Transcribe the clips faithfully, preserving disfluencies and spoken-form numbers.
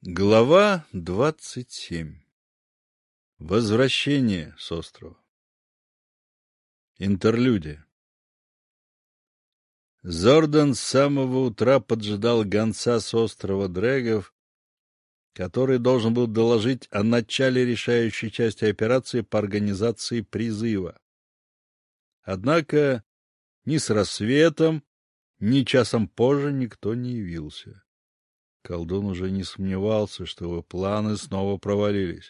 Глава двадцать семь. Возвращение с острова. Интерлюдия. Зордан с самого утра поджидал гонца с острова Дрэгов, который должен был доложить о начале решающей части операции по организации призыва. Однако ни с рассветом, ни часом позже никто не явился. Колдун уже не сомневался, что его планы снова провалились.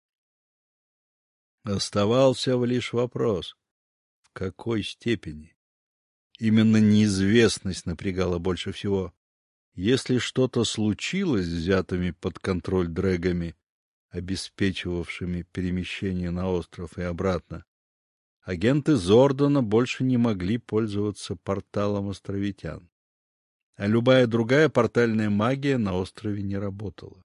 Оставался лишь вопрос, в какой степени. Именно неизвестность напрягала больше всего. Если что-то случилось с взятыми под контроль дрэгами, обеспечивавшими перемещение на остров и обратно, агенты Зордана больше не могли пользоваться порталом островитян. А любая другая портальная магия на острове не работала.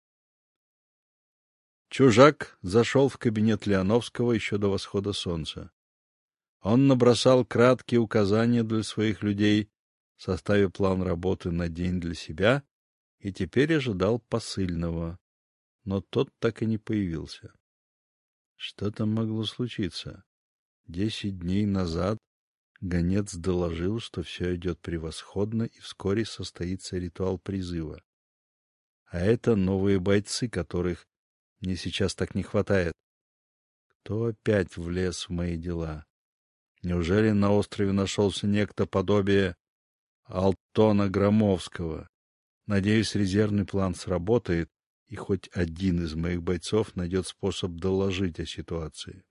Чужак зашел в кабинет Леоновского еще до восхода солнца. Он набросал краткие указания для своих людей, составив план работы на день для себя, и теперь ожидал посыльного, но тот так и не появился. Что там могло случиться? Десять дней назад гонец доложил, что все идет превосходно, и вскоре состоится ритуал призыва. А это новые бойцы, которых мне сейчас так не хватает. Кто опять влез в мои дела? Неужели на острове нашелся некто подобие Алтона Громовского? Надеюсь, резервный план сработает, и хоть один из моих бойцов найдет способ доложить о ситуации.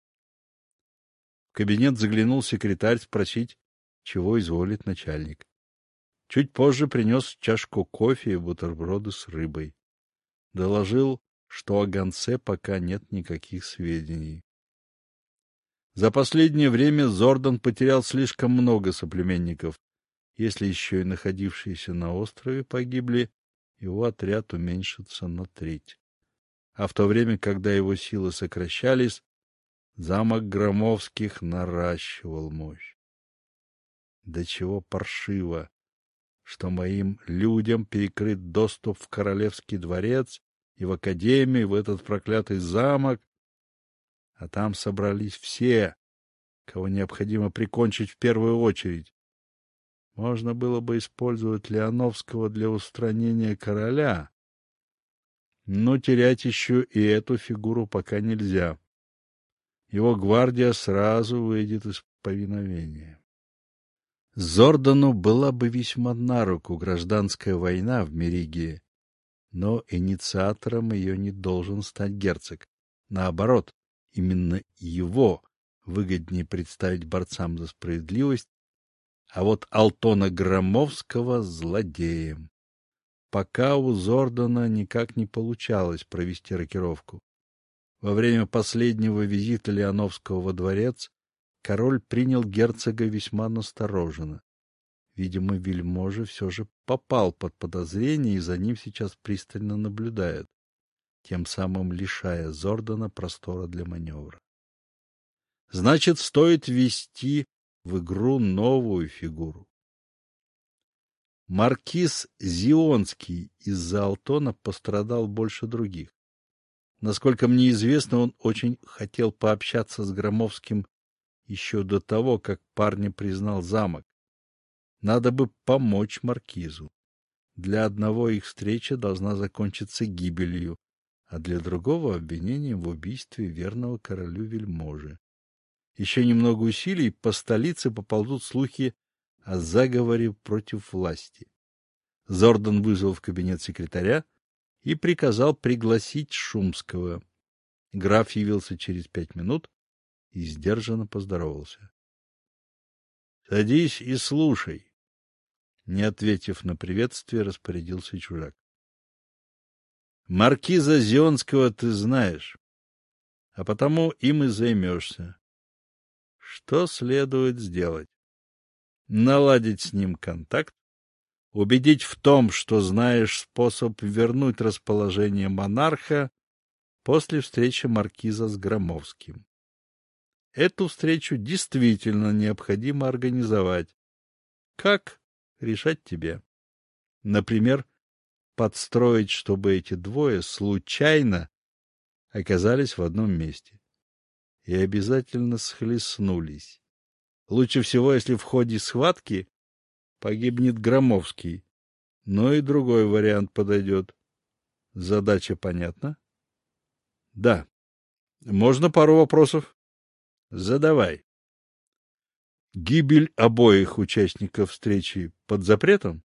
В кабинет заглянул секретарь спросить, чего изволит начальник. Чуть позже принес чашку кофе и бутерброды с рыбой. Доложил, что о гонце пока нет никаких сведений. За последнее время Зордан потерял слишком много соплеменников. Если еще и находившиеся на острове погибли, его отряд уменьшится на треть. А в то время, когда его силы сокращались, замок Громовских наращивал мощь. До чего паршиво, что моим людям перекрыт доступ в королевский дворец и в академию, в этот проклятый замок, а там собрались все, кого необходимо прикончить в первую очередь. Можно было бы использовать Леоновского для устранения короля, но терять еще и эту фигуру пока нельзя. Его гвардия сразу выйдет из повиновения. Зордану была бы весьма на руку гражданская война в Меригии, но инициатором ее не должен стать герцог. Наоборот, именно его выгоднее представить борцам за справедливость, а вот Алтона Громовского — злодеем. Пока у Зордана никак не получалось провести рокировку. Во время последнего визита Леоновского во дворец король принял герцога весьма настороженно. Видимо, вельможа все же попал под подозрение, и за ним сейчас пристально наблюдают, тем самым лишая Зордана простора для маневра. Значит, стоит ввести в игру новую фигуру. Маркиз Зионский из-за Алтона пострадал больше других. Насколько мне известно, он очень хотел пообщаться с Громовским еще до того, как парня признал замок. Надо бы помочь маркизу. Для одного их встреча должна закончиться гибелью, а для другого — обвинением в убийстве верного королю вельможи. Еще немного усилий, по столице поползут слухи о заговоре против власти. Зордан вызвал в кабинет секретаря и приказал пригласить Шумского. Граф явился через пять минут и сдержанно поздоровался. — Садись и слушай. Не ответив на приветствие, распорядился чужак. — Маркиза Зионского ты знаешь, а потому им и займешься. Что следует сделать? Наладить с ним контакт, убедить в том, что знаешь способ вернуть расположение монарха после встречи маркиза с Громовским. Эту встречу действительно необходимо организовать. Как? Решать тебе. Например, подстроить, чтобы эти двое случайно оказались в одном месте и обязательно схлестнулись. Лучше всего, если в ходе схватки погибнет Громовский, но и другой вариант подойдет. Задача понятна? Да. Можно пару вопросов? Задавай. Гибель обоих участников встречи под запретом?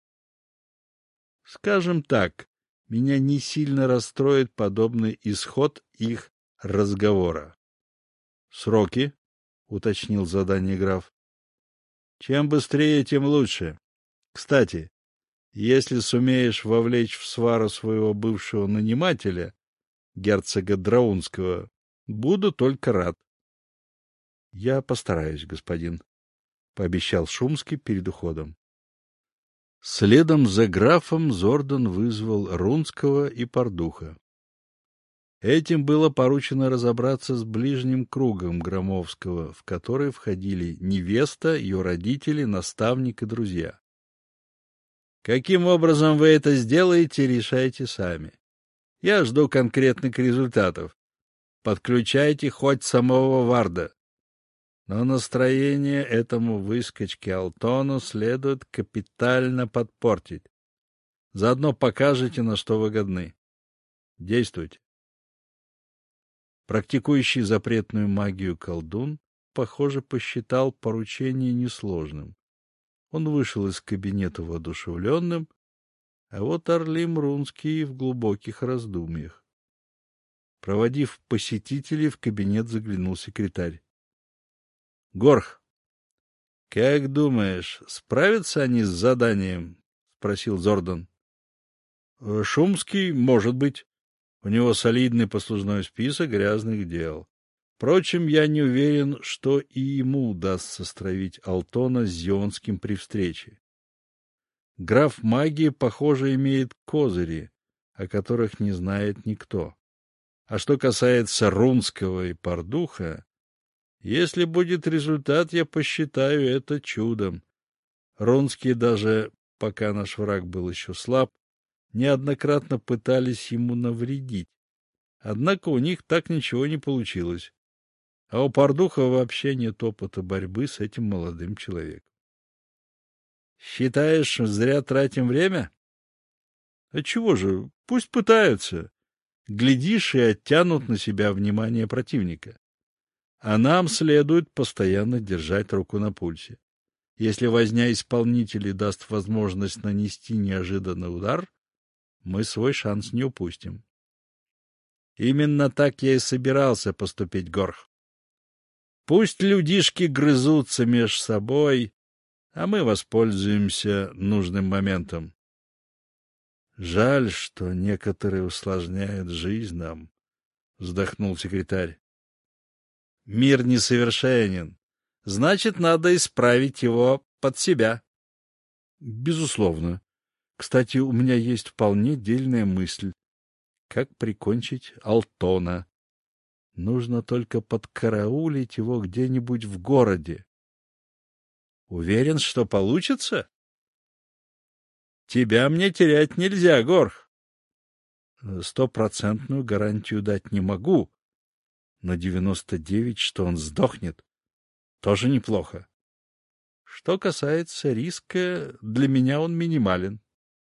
Скажем так, меня не сильно расстроит подобный исход их разговора. Сроки? Уточнил задание граф. Чем быстрее, тем лучше. Кстати, если сумеешь вовлечь в свару своего бывшего нанимателя, герцога Драунского, буду только рад. — Я постараюсь, господин, — пообещал Шумский перед уходом. Следом за графом Зордан вызвал Рунского и Пардуха. Этим было поручено разобраться с ближним кругом Громовского, в который входили невеста, ее родители, наставник и друзья. Каким образом вы это сделаете, решайте сами. Я жду конкретных результатов. Подключайте хоть самого Варда. Но настроение этому выскочке Алтону следует капитально подпортить. Заодно покажете, на что вы годны. Действуйте. Практикующий запретную магию колдун, похоже, посчитал поручение несложным. Он вышел из кабинета воодушевленным, а вот Орлим Рунский в глубоких раздумьях. Проводив посетителей, в кабинет заглянул секретарь. — Горх, как думаешь, справятся они с заданием? — спросил Зордан. — Шумский, может быть. У него солидный послужной список грязных дел. Впрочем, я не уверен, что и ему удастся стравить Алтона с Зионским при встрече. Граф магии, похоже, имеет козыри, о которых не знает никто. А что касается Рунского и Пардуха, если будет результат, я посчитаю это чудом. Рунские даже, пока наш враг был еще слаб, неоднократно пытались ему навредить. Однако у них так ничего не получилось. А у Пардуха вообще нет опыта борьбы с этим молодым человеком. Считаешь, зря тратим время? А чего же, пусть пытаются. Глядишь, и оттянут на себя внимание противника. А нам следует постоянно держать руку на пульсе. Если возня исполнителей даст возможность нанести неожиданный удар, мы свой шанс не упустим. Именно так я и собирался поступить, Горх. Пусть людишки грызутся меж собой, а мы воспользуемся нужным моментом. Жаль, что некоторые усложняют жизнь нам, — вздохнул секретарь. Мир несовершенен, значит, надо исправить его под себя. Безусловно. Кстати, у меня есть вполне дельная мысль. Как прикончить Алтона? Нужно только подкараулить его где-нибудь в городе. Уверен, что получится? Тебя мне терять нельзя, Горх. Стопроцентную гарантию дать не могу. На девяносто девять, что он сдохнет, тоже неплохо. Что касается риска, для меня он минимален.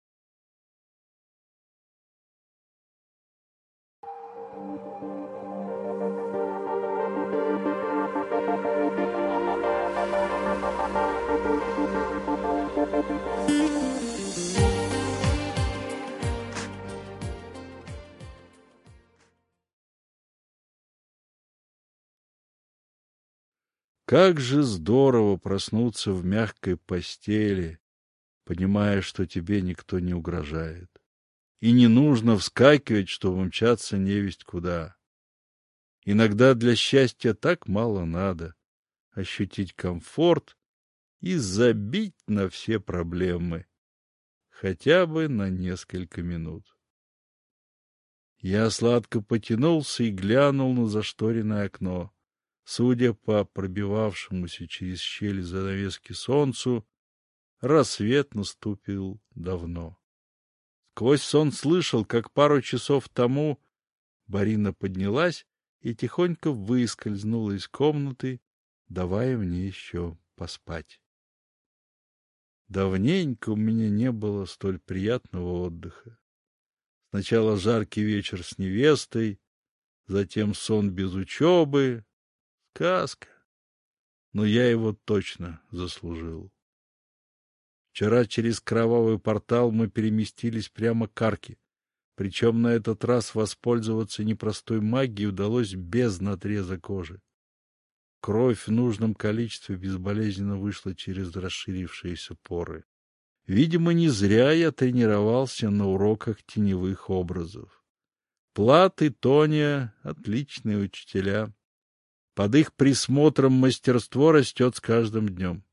Как же здорово проснуться в мягкой постели, понимая, что тебе никто не угрожает. И не нужно вскакивать, чтобы мчаться невесть куда. Иногда для счастья так мало надо ощутить комфорт и забить на все проблемы, хотя бы на несколько минут. Я сладко потянулся и глянул на зашторенное окно. Судя по пробивавшемуся через щель занавески солнцу, рассвет наступил давно. Сквозь сон слышал, как пару часов тому Барина поднялась и тихонько выскользнула из комнаты, давая мне еще поспать. Давненько у меня не было столь приятного отдыха. Сначала жаркий вечер с невестой, затем сон без учебы. Сказка. Но я его точно заслужил. Вчера через кровавый портал мы переместились прямо к арке. Причем на этот раз воспользоваться непростой магией удалось без надреза кожи. Кровь в нужном количестве безболезненно вышла через расширившиеся поры. Видимо, не зря я тренировался на уроках теневых образов. Плат и Тоня — отличные учителя. Под их присмотром мастерство растет с каждым днем.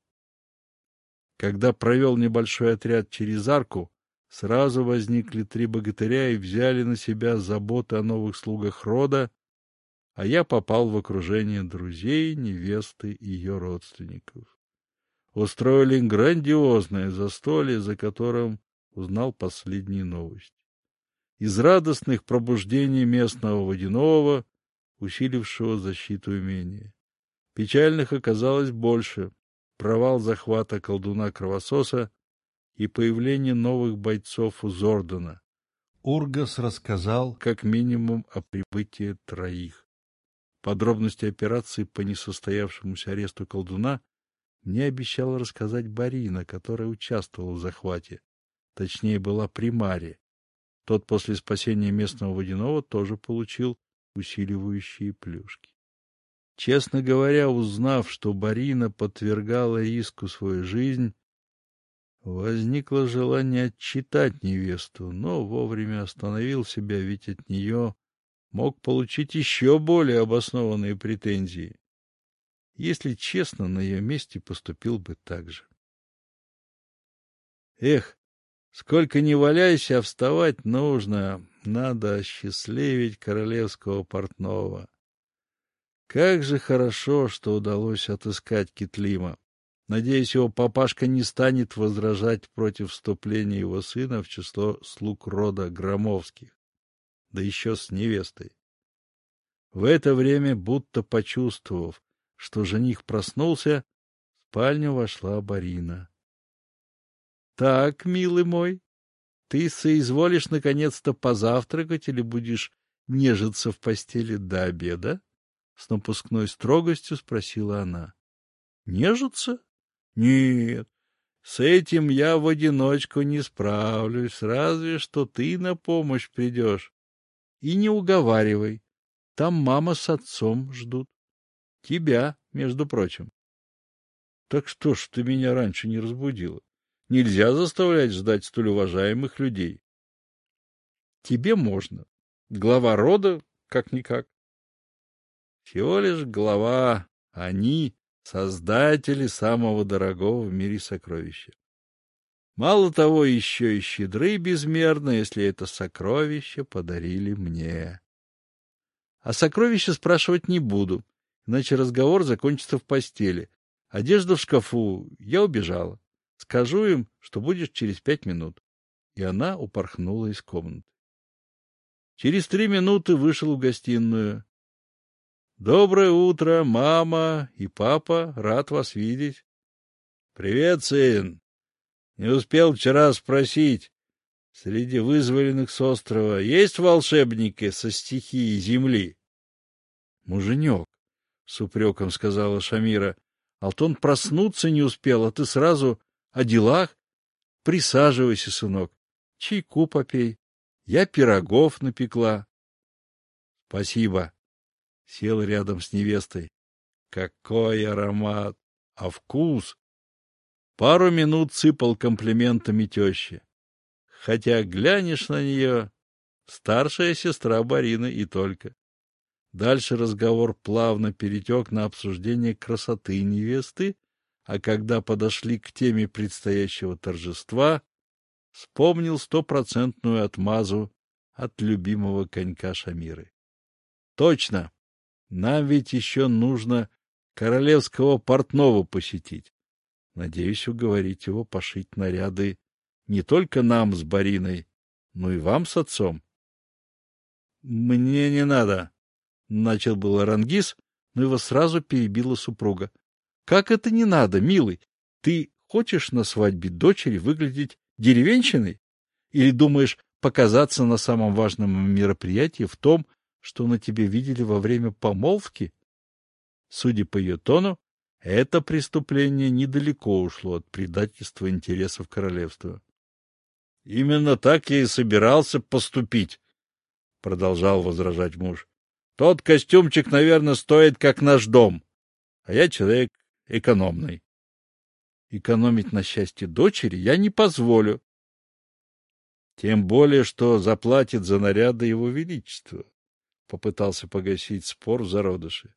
Когда провел небольшой отряд через арку, сразу возникли три богатыря и взяли на себя заботы о новых слугах рода, а я попал в окружение друзей, невесты и ее родственников. Устроили грандиозное застолье, за которым узнал последние новости. Из радостных пробуждений местного водяного, усилившего защиту имения. Печальных оказалось больше. Провал захвата колдуна-кровососа и появление новых бойцов у Зордана. Ургас рассказал как минимум о прибытии троих. Подробности операции по несостоявшемуся аресту колдуна мне обещала рассказать Барина, которая участвовала в захвате. Точнее, была при Маре. Тот после спасения местного водяного тоже получил усиливающие плюшки. Честно говоря, узнав, что Барина подвергала риску свою жизнь, возникло желание отчитать невесту, но вовремя остановил себя, ведь от нее мог получить еще более обоснованные претензии. Если честно, на ее месте поступил бы так же. Эх, сколько ни валяйся, а вставать нужно. Надо осчастливить королевского портного. Как же хорошо, что удалось отыскать Китлима. Надеюсь, его папашка не станет возражать против вступления его сына в число слуг рода Громовских, да еще с невестой. В это время, будто почувствовав, что жених проснулся, в спальню вошла Барина. — Так, милый мой, ты соизволишь наконец-то позавтракать или будешь нежиться в постели до обеда? — с напускной строгостью спросила она. — Нежиться? Нет, с этим я в одиночку не справлюсь, разве что ты на помощь придешь. И не уговаривай, там мама с отцом ждут. Тебя, между прочим. Так что ж ты меня раньше не разбудила? Нельзя заставлять ждать столь уважаемых людей. Тебе можно. Глава рода, как-никак. Всего лишь глава, они — создатели самого дорогого в мире сокровища. Мало того, еще и щедры безмерно, если это сокровище подарили мне. А сокровища спрашивать не буду, иначе разговор закончится в постели. Одежда в шкафу, я убежала. Скажу им, что будешь через пять минут. И она упорхнула из комнаты. Через три минуты вышел в гостиную. Доброе утро, мама и папа, рад вас видеть. Привет, сын. Не успел вчера спросить. Среди вызволенных с острова есть волшебники со стихией земли? Муженек, с упреком сказала Шамира. Алтон проснуться не успел, а ты сразу о делах? Присаживайся, сынок, чайку попей. Я пирогов напекла. Спасибо. Сел рядом с невестой. Какой аромат! А вкус! Пару минут сыпал комплиментами теще. Хотя глянешь на нее, старшая сестра Барины и только. Дальше разговор плавно перетек на обсуждение красоты невесты, а когда подошли к теме предстоящего торжества, вспомнил стопроцентную отмазу от любимого конька Шамиры. Точно! Нам ведь еще нужно королевского портного посетить. Надеюсь уговорить его пошить наряды не только нам с Бариной, Ну и вам с отцом. — Мне не надо, — начал был Арангис, но его сразу перебила супруга. — Как это не надо, милый? Ты хочешь на свадьбе дочери выглядеть деревенщиной? Или думаешь показаться на самом важном мероприятии в том, что на тебе видели во время помолвки? Судя по ее тону, это преступление недалеко ушло от предательства интересов королевства. — Именно так я и собирался поступить, — продолжал возражать муж. — Тот костюмчик, наверное, стоит как наш дом, а я человек экономный. Экономить на счастье дочери я не позволю. Тем более, что заплатит за наряды его величества, — попытался погасить спор в зародыше.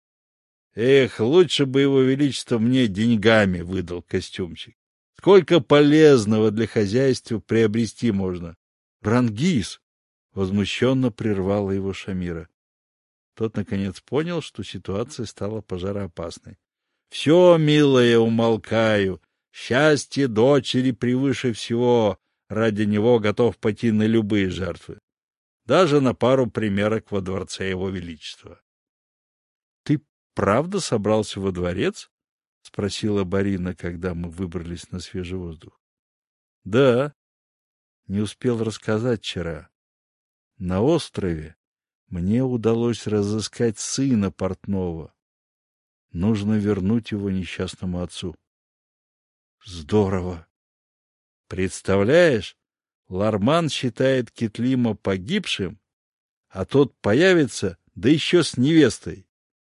Эх, лучше бы его величество мне деньгами выдал костюмчик. Сколько полезного для хозяйства приобрести можно. Рангиз! — возмущенно прервала его Шамира. Тот, наконец, понял, что ситуация стала пожароопасной. — Все, милая, умолкаю. Счастье дочери превыше всего. Ради него готов пойти на любые жертвы. Даже на пару примерок во дворце его величества. — Ты правда собрался во дворец? — спросила Барина, когда мы выбрались на свежий воздух. — Да. Не успел рассказать вчера. На острове мне удалось разыскать сына портного. Нужно вернуть его несчастному отцу. — Здорово! Представляешь, Ларман считает Китлима погибшим, а тот появится, да еще с невестой.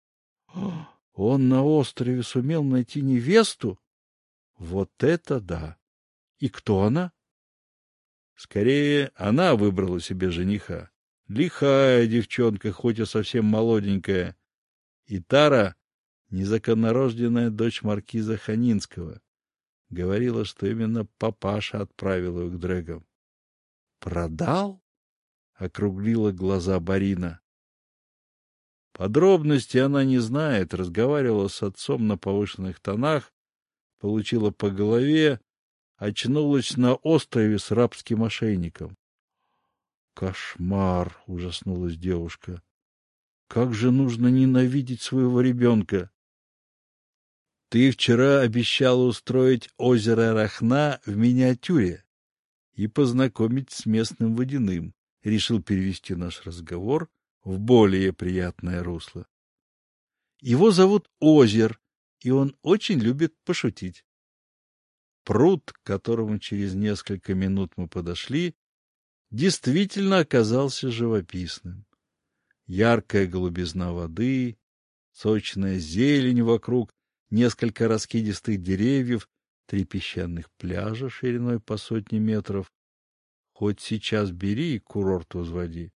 Он на острове сумел найти невесту? Вот это да! И кто она? Скорее, она выбрала себе жениха. Лихая девчонка, хоть и совсем молоденькая. И Тара — незаконнорожденная дочь маркиза Ханинского. Говорила, что именно папаша отправил ее к дрэгам. «Продал?» — округлила глаза Барина. Подробности она не знает, разговаривала с отцом на повышенных тонах, получила по голове, очнулась на острове с рабским ошейником. «Кошмар!» — ужаснулась девушка. «Как же нужно ненавидеть своего ребенка!» «Ты вчера обещала устроить озеро Рахна в миниатюре и познакомить с местным водяным», — решил перевести наш разговор в более приятное русло. «Его зовут Озер, и он очень любит пошутить». Пруд, к которому через несколько минут мы подошли, действительно оказался живописным. Яркая голубизна воды, сочная зелень вокруг, несколько раскидистых деревьев, три песчаных пляжа шириной по сотне метров. Хоть сейчас бери и курорт возводи.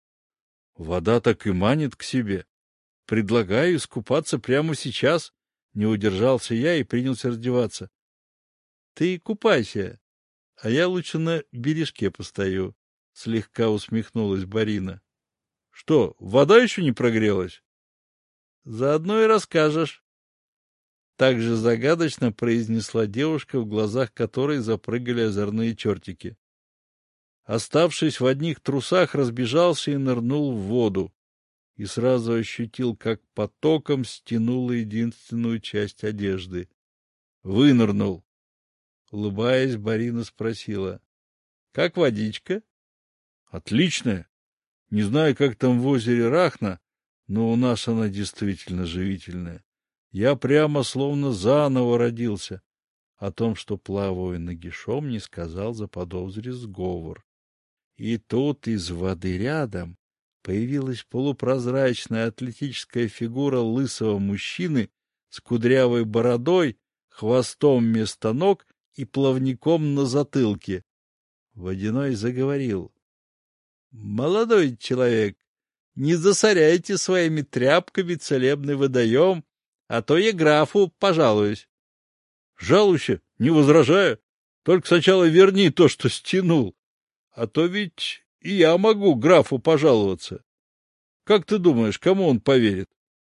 Вода так и манит к себе. Предлагаю искупаться прямо сейчас. Не удержался я и принялся раздеваться. Ты купайся, а я лучше на бережке постою, — слегка усмехнулась Барина. — Что, вода еще не прогрелась? — Заодно и расскажешь. Так же загадочно произнесла девушка, в глазах которой запрыгали озорные чертики. Оставшись в одних трусах, разбежался и нырнул в воду. И сразу ощутил, как потоком стянуло единственную часть одежды. Вынырнул. Улыбаясь, Барина спросила: — Как водичка? — Отличная. Не знаю, как там в озере Рахна, но у нас она действительно живительная. Я прямо словно заново родился. О том, что плаваю нагишом, не сказал, заподозрив сговор. И тут из воды рядом появилась полупрозрачная атлетическая фигура лысого мужчины с кудрявой бородой, хвостом вместо ног и плавником на затылке. Водяной заговорил: — Молодой человек, не засоряйте своими тряпками целебный водоем, а то я графу пожалуюсь. — Жалуйся, не возражаю, только сначала верни то, что стянул, а то ведь и я могу графу пожаловаться. Как ты думаешь, кому он поверит?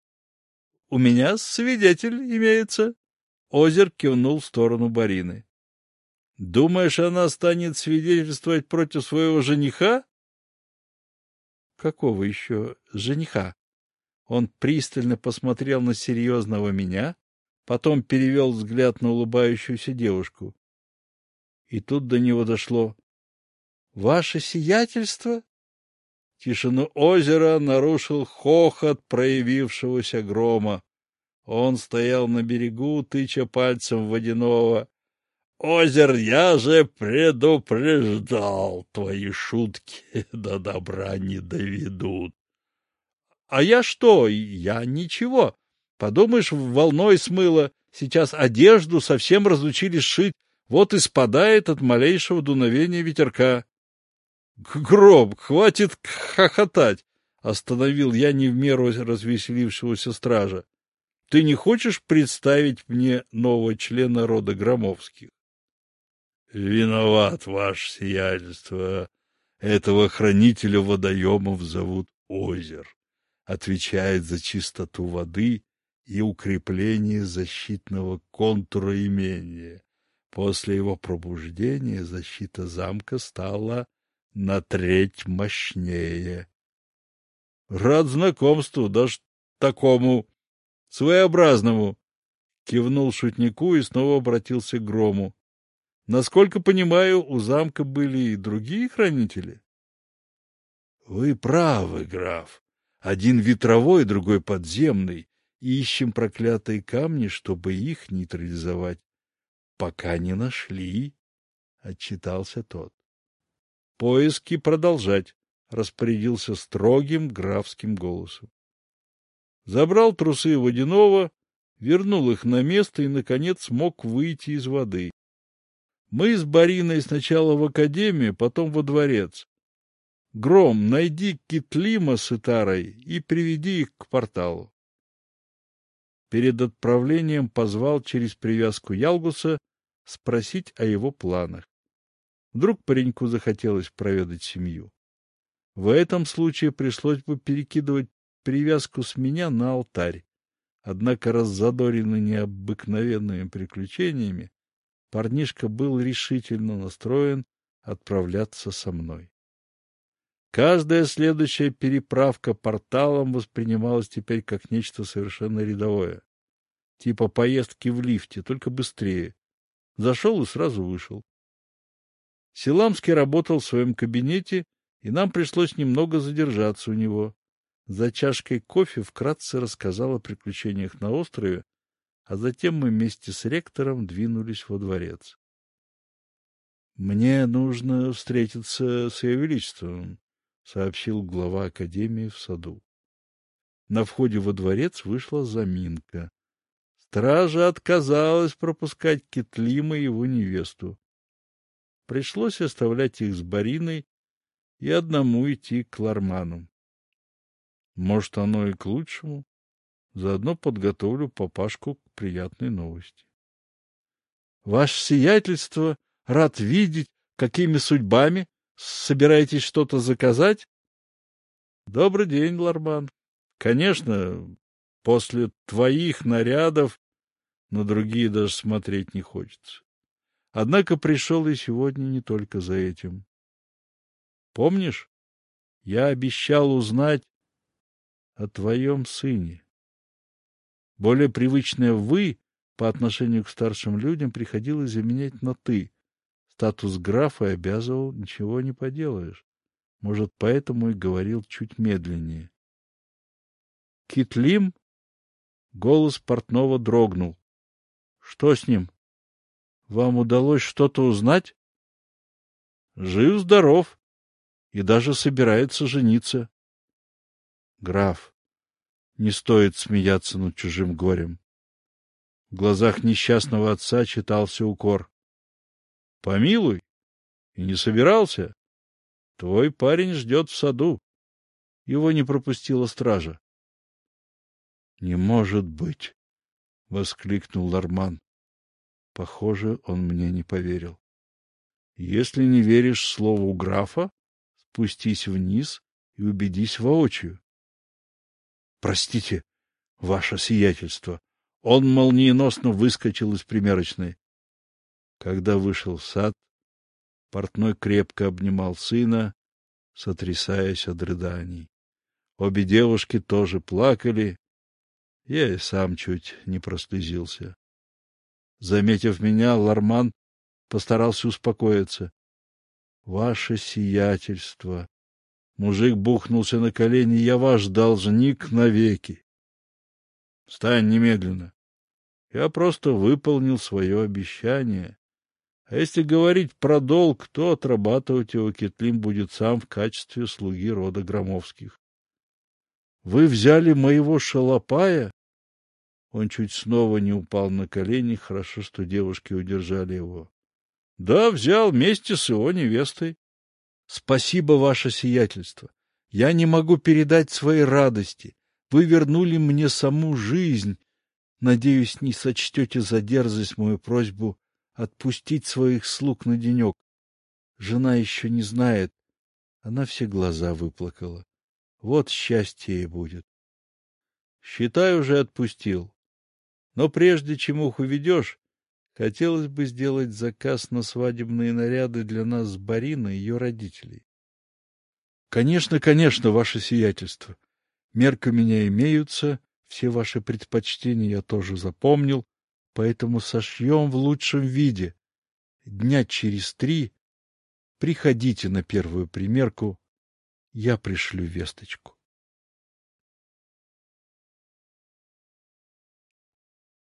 — У меня свидетель имеется. Озер кивнул в сторону Барины. Думаешь, она станет свидетельствовать против своего жениха? Какого еще жениха? Он пристально посмотрел на серьезного меня, потом перевел взгляд на улыбающуюся девушку. И тут до него дошло. — Ваше сиятельство? Тишину озера нарушил хохот проявившегося грома. Он стоял на берегу, тыча пальцем в водяного. — Озер, я же предупреждал, твои шутки до добра не доведут. — А я что? Я ничего. Подумаешь, волной смыло. Сейчас одежду совсем разучились шить. Вот и спадает от малейшего дуновения ветерка. — Гроб, хватит хохотать! — остановил я не в меру развеселившегося стража. — Ты не хочешь представить мне нового члена рода Громовских? — Виноват, ваше сиятельство. Этого хранителя водоемов зовут Озер. Отвечает за чистоту воды и укрепление защитного контура имения. После его пробуждения защита замка стала на треть мощнее. Рад знакомству, даже такому своеобразному, кивнул шутнику и снова обратился к Грому. Насколько понимаю, у замка были и другие хранители? Вы правы, граф. Один ветровой, другой подземный. Ищем проклятые камни, чтобы их нейтрализовать. Пока не нашли, — отчитался тот. Поиски продолжать, — распорядился строгим графским голосом. Забрал трусы водяного, вернул их на место и, наконец, смог выйти из воды. Мы с Бариной сначала в академию, потом во дворец. Гром, найди Китлима с Итарой и приведи их к порталу. Перед отправлением позвал через привязку Ялгуса спросить о его планах. Вдруг пареньку захотелось проведать семью. В этом случае пришлось бы перекидывать привязку с меня на алтарь. Однако, раззадоренный необыкновенными приключениями, парнишка был решительно настроен отправляться со мной. Каждая следующая переправка порталом воспринималась теперь как нечто совершенно рядовое. Типа поездки в лифте, только быстрее. Зашел и сразу вышел. Силамский работал в своем кабинете, и нам пришлось немного задержаться у него. За чашкой кофе вкратце рассказал о приключениях на острове, а затем мы вместе с ректором двинулись во дворец. — Мне нужно встретиться с Ее Величеством, — сообщил глава академии в саду. На входе во дворец вышла заминка. Стража отказалась пропускать Китлима и его невесту. Пришлось оставлять их с Бариной и одному идти к Ларману. Может, оно и к лучшему. Заодно подготовлю папашку к приятной новости. — Ваше сиятельство, рад видеть. Какими судьбами? Собираетесь что-то заказать? — Добрый день, Ларман. Конечно, после твоих нарядов на другие даже смотреть не хочется. Однако пришел и сегодня не только за этим. Помнишь, я обещал узнать о твоем сыне. Более привычное «вы» по отношению к старшим людям приходилось заменять на «ты». Статус графа обязывал, ничего не поделаешь. Может, поэтому и говорил чуть медленнее. Китлим? Голос портного дрогнул. Что с ним? Вам удалось что-то узнать? Жив-здоров и даже собирается жениться. Граф, не стоит смеяться над чужим горем. В глазах несчастного отца читался укор. Помилуй, и не собирался. Твой парень ждет в саду. Его не пропустила стража. — Не может быть! — воскликнул Ларман. Похоже, он мне не поверил. — Если не веришь слову графа, спустись вниз и убедись воочию. — Простите, ваше сиятельство. Он молниеносно выскочил из примерочной. Когда вышел в сад, портной крепко обнимал сына, сотрясаясь от рыданий. Обе девушки тоже плакали, я и сам чуть не прослезился. Заметив меня, Ларман постарался успокоиться. — Ваше сиятельство! Мужик бухнулся на колени. — Я ваш должник навеки. — Встань немедленно. Я просто выполнил свое обещание. А если говорить про долг, то отрабатывать его Кетлин будет сам в качестве слуги рода Громовских. — Вы взяли моего шалопая? Он чуть снова не упал на колени, хорошо, что девушки удержали его. — Да, взял вместе с его невестой. — Спасибо, ваше сиятельство. Я не могу передать своей радости. Вы вернули мне саму жизнь. Надеюсь, не сочтете за дерзость мою просьбу отпустить своих слуг на денек. Жена еще не знает. Она все глаза выплакала. Вот счастье ей будет. Считай, уже отпустил. Но прежде чем их уведешь, хотелось бы сделать заказ на свадебные наряды для нас с Бариной и ее родителей. — Конечно, конечно, ваше сиятельство. Мерки у меня имеются, все ваши предпочтения я тоже запомнил, поэтому сошьем в лучшем виде. Дня через три приходите на первую примерку, я пришлю весточку.